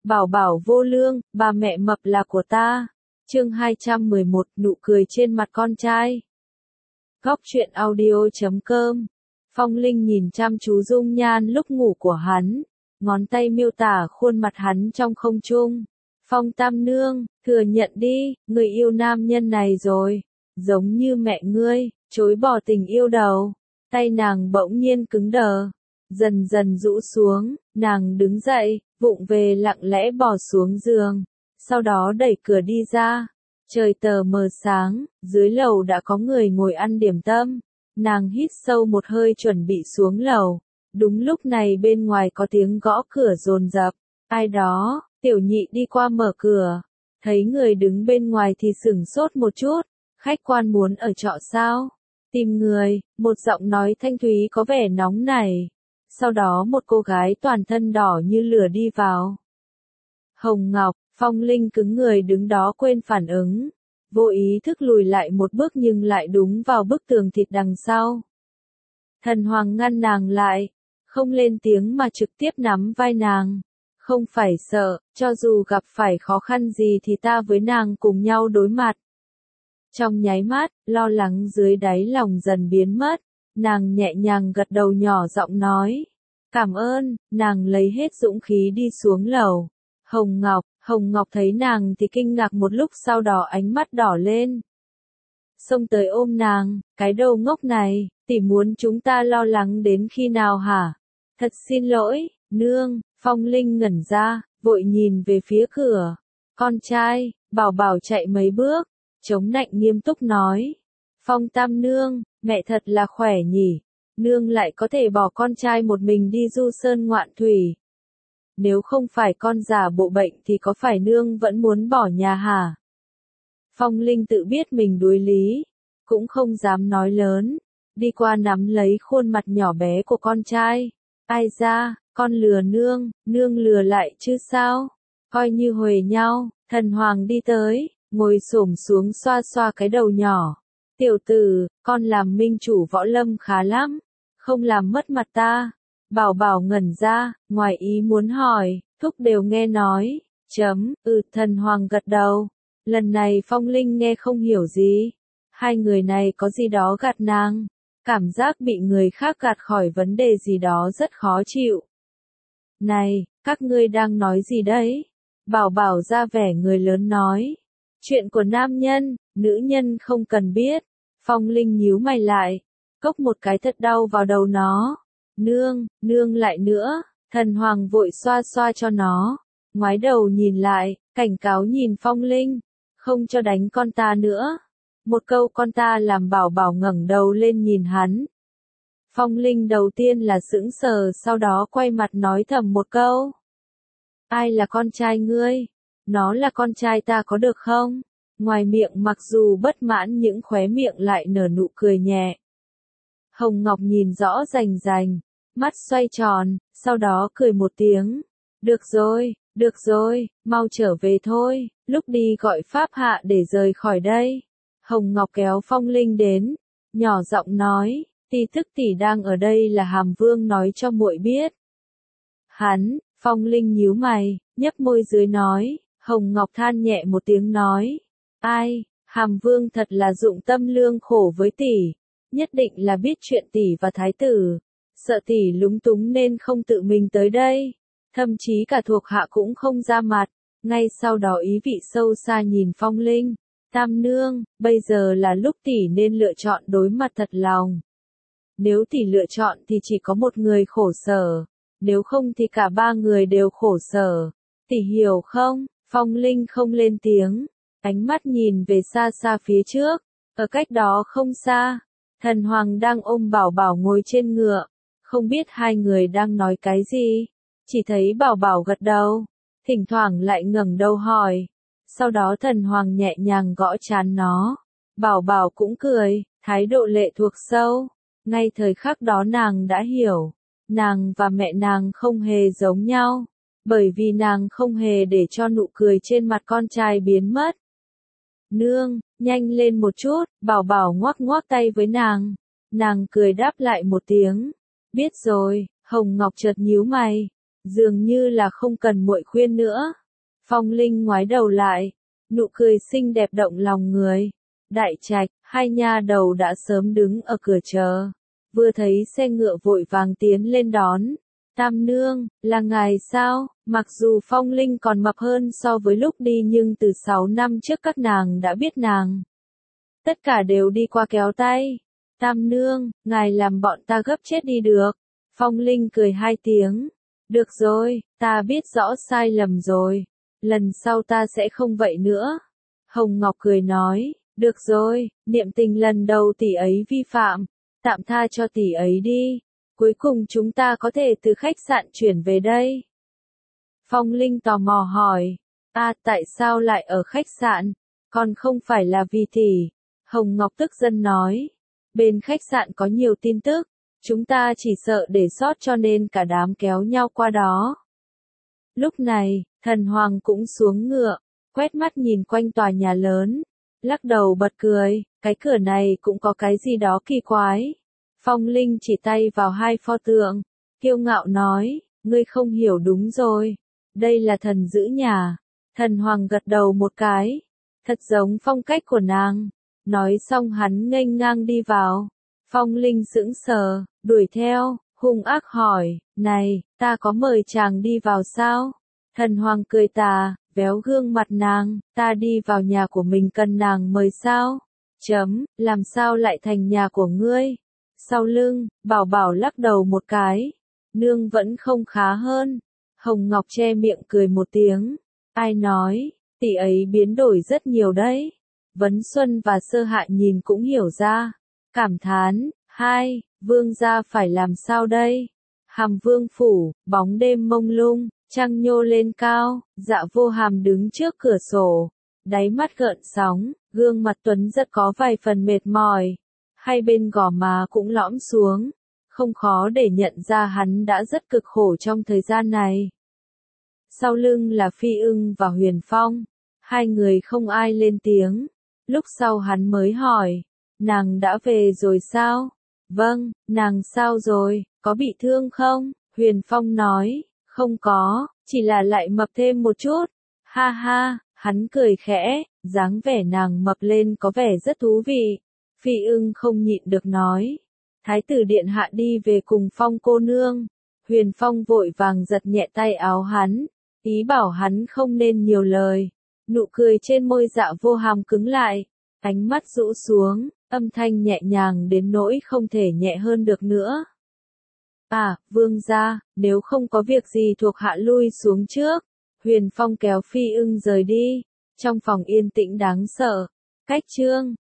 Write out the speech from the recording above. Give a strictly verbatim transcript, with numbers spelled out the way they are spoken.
Bảo bảo vô lương, bà mẹ mập là của ta. Chương hai trăm mười một, nụ cười trên mặt con trai. Góc truyện audio chấm com. Phong Linh nhìn chăm chú dung nhan lúc ngủ của hắn, ngón tay miêu tả khuôn mặt hắn trong không trung. Phong Tam Nương, thừa nhận đi, người yêu nam nhân này rồi, giống như mẹ ngươi, chối bỏ tình yêu đầu. Tay nàng bỗng nhiên cứng đờ, dần dần rũ xuống, nàng đứng dậy, vụng về lặng lẽ bò xuống giường, sau đó đẩy cửa đi ra. Trời tờ mờ sáng, dưới lầu đã có người ngồi ăn điểm tâm. Nàng hít sâu một hơi chuẩn bị xuống lầu. Đúng lúc này bên ngoài có tiếng gõ cửa dồn dập. Ai đó, Tiểu Nhị đi qua mở cửa. Thấy người đứng bên ngoài thì sửng sốt một chút. Khách quan muốn ở trọ sao? Tìm người, một giọng nói thanh thúy có vẻ nóng nảy. Sau đó một cô gái toàn thân đỏ như lửa đi vào. Hồng Ngọc, Phong Linh cứng người đứng đó quên phản ứng. Vô ý thức lùi lại một bước nhưng lại đúng vào bức tường thịt đằng sau. Thần Hoàng ngăn nàng lại, không lên tiếng mà trực tiếp nắm vai nàng. Không phải sợ, cho dù gặp phải khó khăn gì thì ta với nàng cùng nhau đối mặt. Trong nháy mắt, lo lắng dưới đáy lòng dần biến mất, nàng nhẹ nhàng gật đầu nhỏ giọng nói. Cảm ơn, nàng lấy hết dũng khí đi xuống lầu. Hồng Ngọc, Hồng Ngọc thấy nàng thì kinh ngạc một lúc sau đó ánh mắt đỏ lên. Xông tới ôm nàng, cái đầu ngốc này, tỷ muốn chúng ta lo lắng đến khi nào hả? Thật xin lỗi, nương, Phong Linh ngẩn ra, vội nhìn về phía cửa. Con trai, Bảo Bảo chạy mấy bước, chống nạnh nghiêm túc nói. Phong Tam Nương, mẹ thật là khỏe nhỉ, nương lại có thể bỏ con trai một mình đi du sơn ngoạn thủy. Nếu không phải con giả bộ bệnh thì có phải nương vẫn muốn bỏ nhà hả? Phong Linh tự biết mình đuối lý, cũng không dám nói lớn, đi qua nắm lấy khuôn mặt nhỏ bé của con trai. Ai ra, con lừa nương, nương lừa lại chứ sao? Coi như huề nhau, Thần Hoàng đi tới, ngồi xổm xuống xoa xoa cái đầu nhỏ. Tiểu tử, con làm minh chủ võ lâm khá lắm, không làm mất mặt ta. Bảo Bảo ngẩn ra, ngoài ý muốn hỏi, thúc đều nghe nói, chấm, ừ, Thần Hoàng gật đầu. Lần này Phong Linh nghe không hiểu gì, hai người này có gì đó gạt nàng, cảm giác bị người khác gạt khỏi vấn đề gì đó rất khó chịu. Này, các ngươi đang nói gì đấy? Bảo Bảo ra vẻ người lớn nói, chuyện của nam nhân, nữ nhân không cần biết. Phong Linh nhíu mày lại, cốc một cái thật đau vào đầu nó. Nương, nương lại nữa, Thần Hoàng vội xoa xoa cho nó, ngoái đầu nhìn lại, cảnh cáo nhìn Phong Linh, không cho đánh con ta nữa. Một câu con ta làm Bảo Bảo ngẩng đầu lên nhìn hắn. Phong Linh đầu tiên là sững sờ sau đó quay mặt nói thầm một câu. Ai là con trai ngươi? Nó là con trai ta có được không? Ngoài miệng mặc dù bất mãn những khóe miệng lại nở nụ cười nhẹ. Hồng Ngọc nhìn rõ rành rành, mắt xoay tròn, sau đó cười một tiếng. Được rồi, được rồi, mau trở về thôi, lúc đi gọi Pháp Hạ để rời khỏi đây. Hồng Ngọc kéo Phong Linh đến, nhỏ giọng nói, tỷ thức tỷ đang ở đây là Hàm Vương nói cho muội biết. Hắn, Phong Linh nhíu mày, nhấp môi dưới nói, Hồng Ngọc than nhẹ một tiếng nói, ai, Hàm Vương thật là dụng tâm lương khổ với tỷ, nhất định là biết chuyện tỷ và thái tử, sợ tỷ lúng túng nên không tự mình tới đây, thậm chí cả thuộc hạ cũng không ra mặt. Ngay sau đó ý vị sâu xa nhìn Phong Linh, Tam Nương, bây giờ là lúc tỷ nên lựa chọn đối mặt thật lòng. Nếu tỷ lựa chọn thì chỉ có một người khổ sở, nếu không thì cả ba người đều khổ sở, tỷ hiểu không? Phong Linh không lên tiếng, ánh mắt nhìn về xa xa phía trước, ở cách đó không xa, Thần Hoàng đang ôm Bảo Bảo ngồi trên ngựa, không biết hai người đang nói cái gì, chỉ thấy Bảo Bảo gật đầu, thỉnh thoảng lại ngẩng đầu hỏi, sau đó Thần Hoàng nhẹ nhàng gõ trán nó, Bảo Bảo cũng cười, thái độ lệ thuộc sâu, ngay thời khắc đó nàng đã hiểu, nàng và mẹ nàng không hề giống nhau, bởi vì nàng không hề để cho nụ cười trên mặt con trai biến mất. Nương, nhanh lên một chút, Bảo Bảo ngoắc ngoắc tay với nàng, nàng cười đáp lại một tiếng, biết rồi. Hồng Ngọc chợt nhíu mày, dường như là không cần muội khuyên nữa. Phong Linh ngoái đầu lại, nụ cười xinh đẹp động lòng người. Đại trạch, hai nha đầu đã sớm đứng ở cửa chờ, vừa thấy xe ngựa vội vàng tiến lên đón. Tam nương, là ngài sao? Mặc dù Phong Linh còn mập hơn so với lúc đi nhưng từ sáu năm trước các nàng đã biết nàng. Tất cả đều đi qua kéo tay. Tam nương, ngài làm bọn ta gấp chết đi được. Phong Linh cười hai tiếng. Được rồi, ta biết rõ sai lầm rồi. Lần sau ta sẽ không vậy nữa. Hồng Ngọc cười nói, được rồi, niệm tình lần đầu tỷ ấy vi phạm, tạm tha cho tỷ ấy đi. Cuối cùng chúng ta có thể từ khách sạn chuyển về đây. Phong Linh tò mò hỏi, à tại sao lại ở khách sạn, còn không phải là vì tỷ. Hồng Ngọc tức giận nói, bên khách sạn có nhiều tin tức, chúng ta chỉ sợ để sót cho nên cả đám kéo nhau qua đó. Lúc này, Thần Hoàng cũng xuống ngựa, quét mắt nhìn quanh tòa nhà lớn, lắc đầu bật cười, cái cửa này cũng có cái gì đó kỳ quái. Phong Linh chỉ tay vào hai pho tượng, kiêu ngạo nói, ngươi không hiểu đúng rồi, đây là thần giữ nhà. Thần Hoàng gật đầu một cái, thật giống phong cách của nàng. Nói xong hắn nghênh ngang đi vào. Phong Linh sững sờ, đuổi theo, hung ác hỏi, này, ta có mời chàng đi vào sao? Thần Hoàng cười tà, véo gương mặt nàng, ta đi vào nhà của mình cần nàng mời sao? Chấm, làm sao lại thành nhà của ngươi? Sau lưng, Bảo Bảo lắc đầu một cái, nương vẫn không khá hơn. Hồng Ngọc che miệng cười một tiếng, ai nói, tỷ ấy biến đổi rất nhiều đấy. Vấn Xuân và Sơ Hạ nhìn cũng hiểu ra, cảm thán, hai, vương gia phải làm sao đây? Hàm Vương phủ, bóng đêm mông lung, trăng nhô lên cao, Dạ Vô Hàm đứng trước cửa sổ, đáy mắt gợn sóng, gương mặt tuấn rất có vài phần mệt mỏi, hai bên gò má cũng lõm xuống, không khó để nhận ra hắn đã rất cực khổ trong thời gian này. Sau lưng là Phi Ưng và Huyền Phong, hai người không ai lên tiếng. Lúc sau hắn mới hỏi, nàng đã về rồi sao? Vâng, nàng sao rồi, có bị thương không? Huyền Phong nói, không có, chỉ là lại mập thêm một chút. Ha ha, hắn cười khẽ, dáng vẻ nàng mập lên có vẻ rất thú vị. Phi Ưng không nhịn được nói, Thái tử điện hạ đi về cùng Phong cô nương. Huyền Phong vội vàng giật nhẹ tay áo hắn, ý bảo hắn không nên nhiều lời. Nụ cười trên môi Dạ Vô Hàm cứng lại, ánh mắt rũ xuống, âm thanh nhẹ nhàng đến nỗi không thể nhẹ hơn được nữa. À, vương gia, nếu không có việc gì thuộc hạ lui xuống trước. Huyền Phong kéo Phi Ưng rời đi, trong phòng yên tĩnh đáng sợ. Cách chương